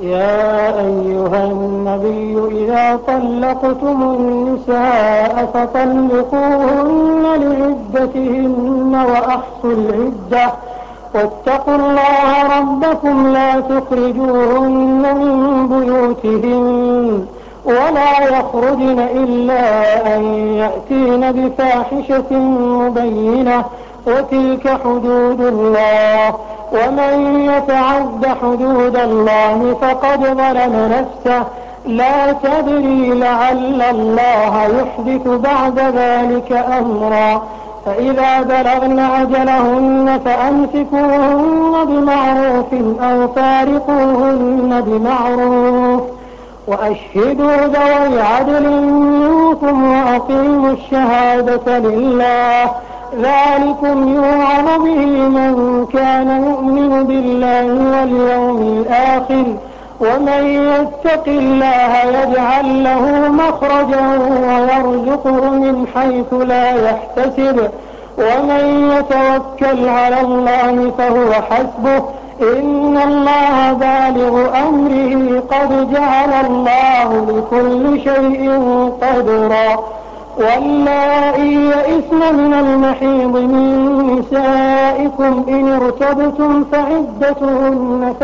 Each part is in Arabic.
يا أيها النبي إذا طلقتم النساء فطلقوهن لعدتهن وأحصوا العدة واتقوا الله ربكم لا تخرجوهن من بيوتهن ولا يخرجن إلا أن يأتين بفاحشة مبينة وتلك حدود الله ومن يتعد حدود الله فقد ظلم نفسه لا تدري لعل الله يحدث بعد ذلك أمرا فإذا بلغن أجلهن فأمسكوهن بمعروف أو فارقوهن بمعروف وأشهدوا ذوي عدل منكم وأقيموا الشهادة لله ذلكم يوعظ به من كان يؤمن بالله واليوم الآخر ومن يتق الله يجعل له مخرجا ويرزقه من حيث لا يحتسب ومن يتوكل على الله فهو حسبه إن الله بالغ أمره قد جعل الله لكل شيء قدرا واللائي يئسن من المحيض من نسائكم إن ارتبتم فعدتهن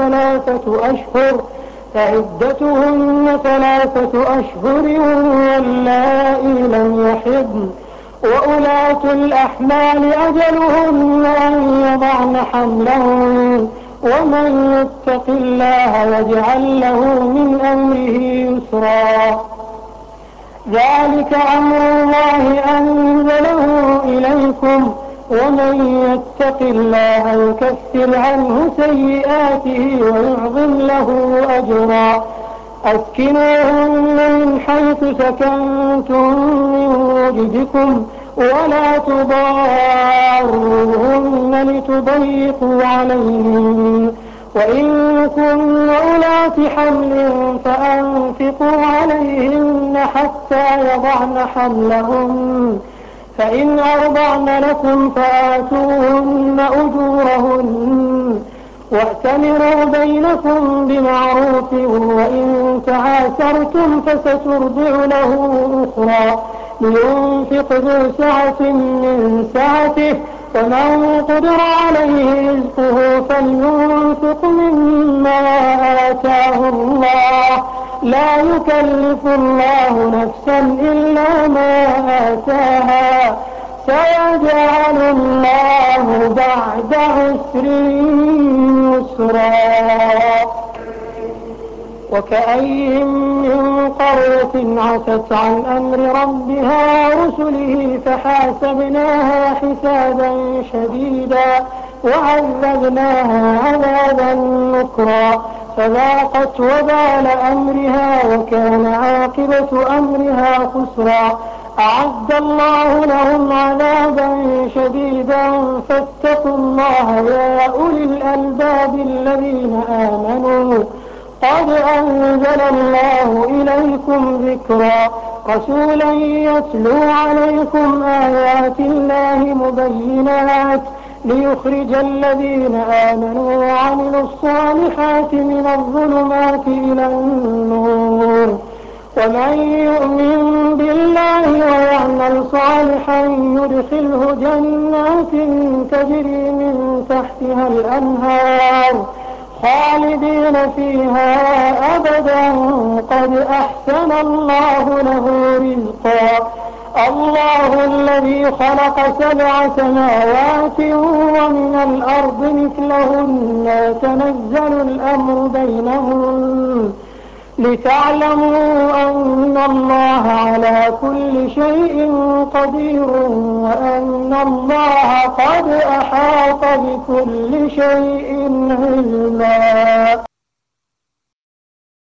ثلاثة أشهر واللائي لم يحضن وأولاة الأحمال أجلهن أن يضعن حملهن ومن يتق الله يجعل له من أمره يسرا ذلك أمر الله أنزله إليكم ومن يتق الله يكفر عنه سيئاته ويعظم له أجرا أسكنوهن من حيث سكنتم من وجدكم ولا تضاروهن لتضيقوا عليهن وإن كن أولات حمل فأنفقوا عليهن حتى يضعن حملهن فإن أرضعن لكم فآتوهن أجورهن واعتمروا بينكم بمعروف وإن تعاسرتم فسترضع له أخرى لينفق ذو سعة من سعته ومن قدر عليه رزقه فلينفق مما آتاه الله لا يكلف الله نفسا إلا ما آتاها سيجعل الله بعد عسر يسرا وكأي من قرية عتت عن أمر ربها ورسله فحاسبناها حسابا شديدا وعذبناها عذابا نكرا فذاقت وبال أمرها وكان عاقبة أمرها خسرا أعد الله لهم عذابا شديدا فاتقوا الله يا أولي الألباب الذين آمنوا قد أنزل الله إليكم ذكرا رسولا يتلو عليكم آيات الله مبينات ليخرج الذين آمنوا وعملوا الصالحات من الظلمات إلى النور ومن يؤمن بالله ويعمل صالحا يدخله جنات تجري من تحتها الأنهار خالدين فيها أبدا قد أحسن الله له رزقا الله الذي خلق 7 سماوات ومن الأرض مثلهن يتنزل الأمر بينهن لتعلموا أن الله على كل شيء قدير وأن الله قد أحاط بكل شيء علما.